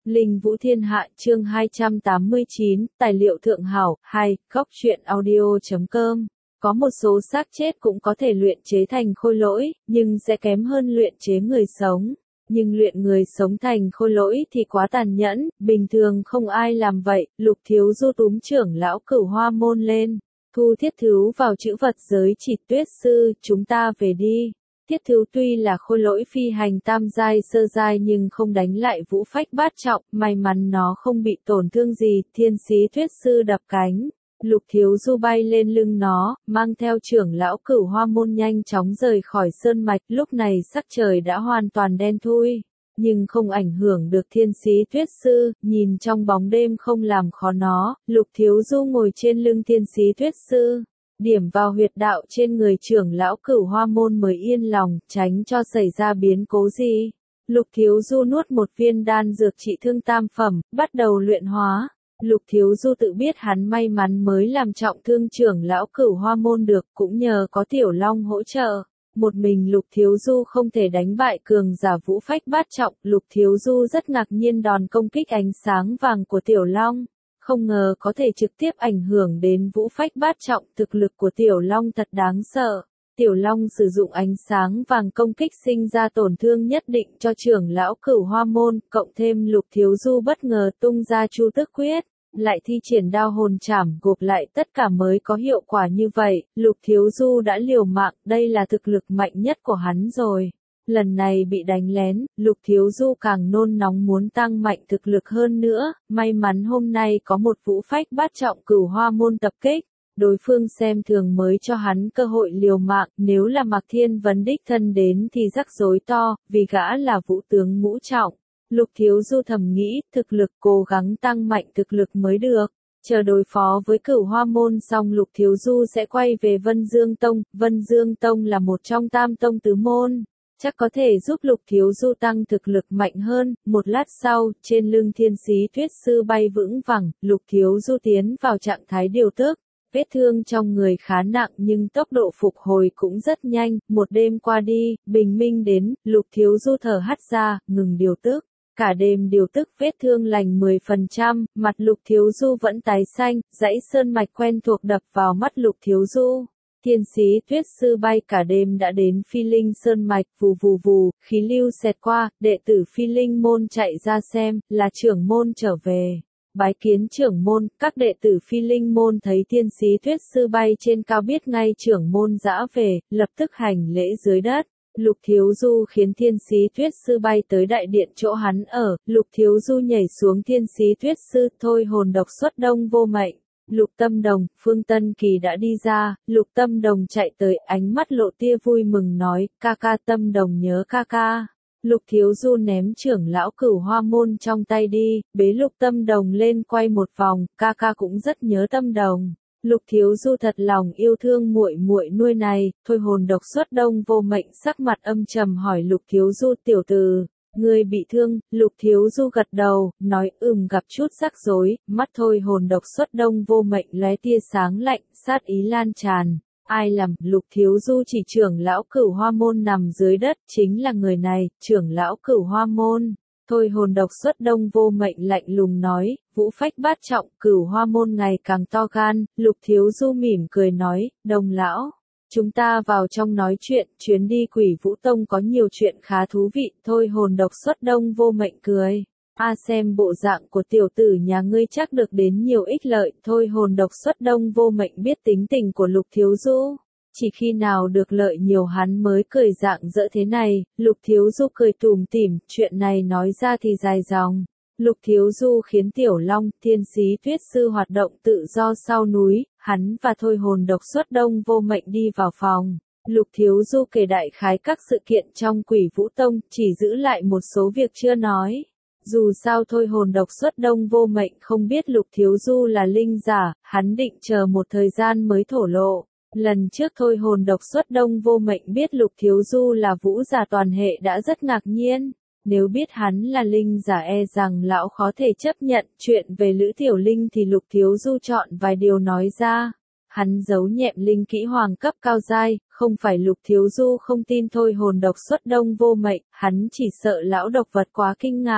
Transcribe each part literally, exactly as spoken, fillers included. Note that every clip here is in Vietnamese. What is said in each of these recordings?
Linh Vũ Thiên Hạ chương hai trăm tám mươi chín, tài liệu thượng hảo, hai, góc truyện audio chấm com. Có một số xác chết cũng có thể luyện chế thành khôi lỗi, nhưng sẽ kém hơn luyện chế người sống. Nhưng luyện người sống thành khôi lỗi thì quá tàn nhẫn, bình thường không ai làm vậy. Lục Thiếu Du túm trưởng lão Cửu Hoa Môn lên, thu Thiết Thứu vào chữ vật giới chỉ. Tuyết sư, chúng ta về đi. Thiết Thứu tuy là khôi lỗi phi hành tam giai sơ giai nhưng không đánh lại vũ phách bát trọng, may mắn nó không bị tổn thương gì. Thiên sĩ Tuyết sư đập cánh, Lục Thiếu Du bay lên lưng nó, mang theo trưởng lão Cửu Hoa Môn nhanh chóng rời khỏi sơn mạch. Lúc này sắc trời đã hoàn toàn đen thui, nhưng không ảnh hưởng được thiên sĩ Tuyết sư, nhìn trong bóng đêm không làm khó nó. Lục Thiếu Du ngồi trên lưng thiên sĩ Tuyết sư, điểm vào huyệt đạo trên người trưởng lão Cửu Hoa Môn mới yên lòng, tránh cho xảy ra biến cố gì. Lục Thiếu Du nuốt một viên đan dược trị thương tam phẩm, bắt đầu luyện hóa. Lục Thiếu Du tự biết hắn may mắn mới làm trọng thương trưởng lão Cửu Hoa Môn được, cũng nhờ có Tiểu Long hỗ trợ. Một mình Lục Thiếu Du không thể đánh bại cường giả vũ phách bát trọng. Lục Thiếu Du rất ngạc nhiên đòn công kích ánh sáng vàng của Tiểu Long. Không ngờ có thể trực tiếp ảnh hưởng đến vũ phách bát trọng, thực lực của Tiểu Long thật đáng sợ. Tiểu Long sử dụng ánh sáng vàng công kích sinh ra tổn thương nhất định cho trưởng lão Cửu Hoa Môn, cộng thêm Lục Thiếu Du bất ngờ tung ra Chu Tước Quyết, lại thi triển đao hồn trảm gộp lại tất cả mới có hiệu quả như vậy. Lục Thiếu Du đã liều mạng, đây là thực lực mạnh nhất của hắn rồi. Lần này bị đánh lén, Lục Thiếu Du càng nôn nóng muốn tăng mạnh thực lực hơn nữa. May mắn hôm nay có một vũ phách bát trọng Cửu Hoa Môn tập kích. Đối phương xem thường mới cho hắn cơ hội liều mạng, nếu là Mạc Thiên Vấn đích thân đến thì rắc rối to, vì gã là vũ tướng ngũ trọng. Lục Thiếu Du thầm nghĩ, thực lực cố gắng tăng mạnh thực lực mới được. Chờ đối phó với Cửu Hoa Môn xong Lục Thiếu Du sẽ quay về Vân Dương Tông. Vân Dương Tông là một trong tam tông tứ môn, chắc có thể giúp Lục Thiếu Du tăng thực lực mạnh hơn. Một lát sau, trên lưng thiên sĩ Tuyết sư bay vững vàng, Lục Thiếu Du tiến vào trạng thái điều tức. Vết thương trong người khá nặng nhưng tốc độ phục hồi cũng rất nhanh. Một đêm qua đi, bình minh đến, Lục Thiếu Du thở hắt ra, ngừng điều tức. Cả đêm điều tức vết thương lành mười phần trăm, mặt Lục Thiếu Du vẫn tái xanh, dãy sơn mạch quen thuộc đập vào mắt Lục Thiếu Du. Thiên sĩ Tuyết sư bay cả đêm đã đến Phi Linh sơn mạch, vù vù vù, khí lưu xẹt qua, đệ tử Phi Linh môn chạy ra xem, là trưởng môn trở về. Bái kiến trưởng môn. Các đệ tử Phi Linh môn thấy thiên sĩ Tuyết sư bay trên cao biết ngay trưởng môn dã về, lập tức hành lễ dưới đất. Lục Thiếu Du khiến thiên sĩ Tuyết sư bay tới đại điện chỗ hắn ở. Lục Thiếu Du nhảy xuống thiên sĩ Tuyết sư, thôi hồn độc xuất đông vô mệnh. Lục Tâm Đồng, Phương Tân Kỳ đã đi ra. Lục Tâm Đồng chạy tới, ánh mắt lộ tia vui mừng nói, ca ca. Tâm Đồng nhớ ca ca. Lục Thiếu Du ném trưởng lão Cửu Hoa Môn trong tay đi, bế Lục Tâm Đồng lên quay một vòng, ca ca cũng rất nhớ Tâm Đồng. Lục Thiếu Du thật lòng yêu thương muội muội nuôi này. Thôi hồn độc xuất đông vô mệnh sắc mặt âm trầm hỏi Lục Thiếu Du, tiểu tử, ngươi bị thương? Lục Thiếu Du gật đầu, nói ừm, gặp chút rắc rối. Mắt thôi hồn độc xuất đông vô mệnh lóe tia sáng lạnh, sát ý lan tràn. Ai làm? Lục Thiếu Du chỉ trưởng lão Cửu Hoa Môn nằm dưới đất, chính là người này, trưởng lão Cửu Hoa Môn. Thôi hồn độc xuất đông vô mệnh lạnh lùng nói, vũ phách bát trọng Cửu Hoa Môn ngày càng to gan. Lục Thiếu Du mỉm cười nói, Đồng lão, chúng ta vào trong nói chuyện, chuyến đi Quỷ Vũ Tông có nhiều chuyện khá thú vị. Thôi hồn độc xuất đông vô mệnh cười, a xem bộ dạng của tiểu tử nhà ngươi chắc được đến nhiều ích lợi. Thôi hồn độc xuất đông vô mệnh biết tính tình của Lục Thiếu Du, chỉ khi nào được lợi nhiều hắn mới cười dạng dỡ thế này. Lục Thiếu Du cười tủm tỉm, chuyện này nói ra thì dài dòng. Lục Thiếu Du khiến Tiểu Long, thiên sĩ Tuyết sư hoạt động tự do sau núi, hắn và thôi hồn độc xuất đông vô mệnh đi vào phòng. Lục Thiếu Du kể đại khái các sự kiện trong Quỷ Vũ Tông, chỉ giữ lại một số việc chưa nói. Dù sao thôi hồn độc xuất đông vô mệnh không biết Lục Thiếu Du là linh giả, hắn định chờ một thời gian mới thổ lộ. Lần trước thôi hồn độc xuất đông vô mệnh biết Lục Thiếu Du là vũ giả toàn hệ đã rất ngạc nhiên. Nếu biết hắn là linh giả e rằng lão khó thể chấp nhận. Chuyện về Lữ Tiểu Linh thì Lục Thiếu Du chọn vài điều nói ra. Hắn giấu nhẹm linh kỹ hoàng cấp cao giai, không phải Lục Thiếu Du không tin thôi hồn độc xuất đông vô mệnh, hắn chỉ sợ lão độc vật quá kinh ngạc.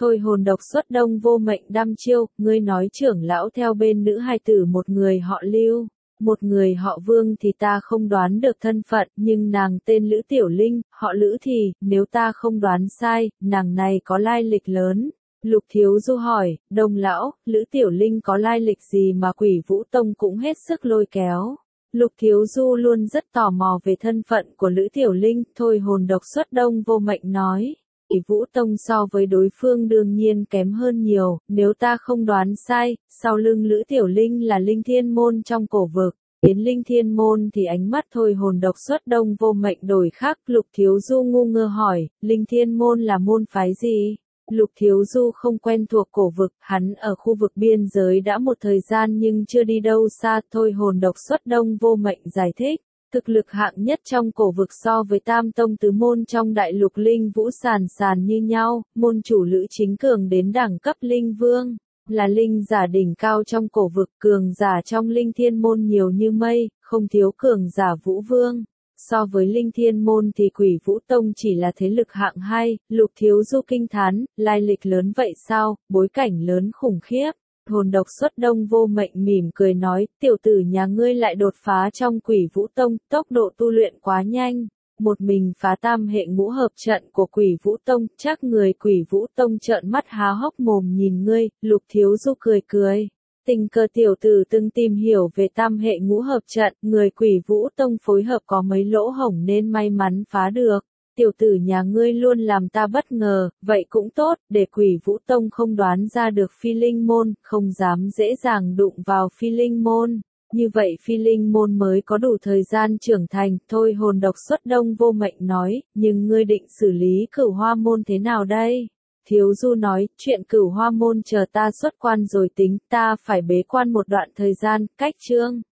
Thôi hồn độc xuất đông vô mệnh đăm chiêu, ngươi nói trưởng lão theo bên nữ hài tử một người họ Lưu, một người họ Vương thì ta không đoán được thân phận, nhưng nàng tên Lữ Tiểu Linh, họ Lữ thì, nếu ta không đoán sai, nàng này có lai lịch lớn. Lục Thiếu Du hỏi, Đông lão, Lữ Tiểu Linh có lai lịch gì mà Quỷ Vũ Tông cũng hết sức lôi kéo. Lục Thiếu Du luôn rất tò mò về thân phận của Lữ Tiểu Linh, thôi hồn độc xuất đông vô mệnh nói. Quỷ Vũ Tông so với đối phương đương nhiên kém hơn nhiều, nếu ta không đoán sai, sau lưng Lữ Tiểu Linh là Linh Thiên Môn trong cổ vực. Đến Linh Thiên Môn thì ánh mắt thôi hồn độc xuất đông vô mệnh đổi khác, Lục Thiếu Du ngu ngơ hỏi, Linh Thiên Môn là môn phái gì? Lục Thiếu Du không quen thuộc cổ vực, hắn ở khu vực biên giới đã một thời gian nhưng chưa đi đâu xa, thôi hồn độc xuất đông vô mệnh giải thích. Thực lực hạng nhất trong cổ vực so với tam tông tứ môn trong đại lục linh vũ sàn sàn như nhau, môn chủ Lữ Chính cường đến đẳng cấp linh vương, là linh giả đỉnh cao trong cổ vực, cường giả trong linh thiên môn nhiều như mây, không thiếu cường giả vũ vương. So với Linh Thiên Môn thì Quỷ Vũ Tông chỉ là thế lực hạng hai, Lục Thiếu Du kinh thán, lai lịch lớn vậy sao, bối cảnh lớn khủng khiếp. Hồn độc xuất đông vô mệnh mỉm cười nói, tiểu tử nhà ngươi lại đột phá trong Quỷ Vũ Tông, tốc độ tu luyện quá nhanh. Một mình phá tam hệ ngũ hợp trận của Quỷ Vũ Tông, chắc người Quỷ Vũ Tông trợn mắt há hốc mồm nhìn ngươi, Lục Thiếu Du cười cười. Tình cờ tiểu tử từng tìm hiểu về tam hệ ngũ hợp trận, người Quỷ Vũ Tông phối hợp có mấy lỗ hổng nên may mắn phá được. Tiểu tử nhà ngươi luôn làm ta bất ngờ, vậy cũng tốt, để Quỷ Vũ Tông không đoán ra được Phi Linh Môn, không dám dễ dàng đụng vào Phi Linh Môn. Như vậy Phi Linh Môn mới có đủ thời gian trưởng thành, thôi hồn độc xuất đông vô mệnh nói, nhưng ngươi định xử lý Cửu Hoa Môn thế nào đây? Thiếu Du nói, chuyện Cửu Hoa Môn chờ ta xuất quan rồi tính, ta phải bế quan một đoạn thời gian, cách chương.